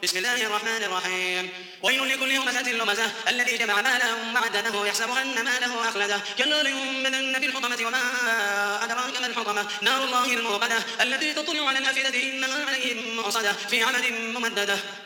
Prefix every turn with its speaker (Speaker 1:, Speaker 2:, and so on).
Speaker 1: بسم الله الرحمن الرحيم. ويل لكل همزة لمزة الذي جمع ماله وعدده يحسب أن ماله أخلده كلا لينبذن في الحطمة وما أدراك ما الحطمة نار الله الموقدة التي تطلع على الأفئدة إنها عليهم مؤصدة في عمد ممددة.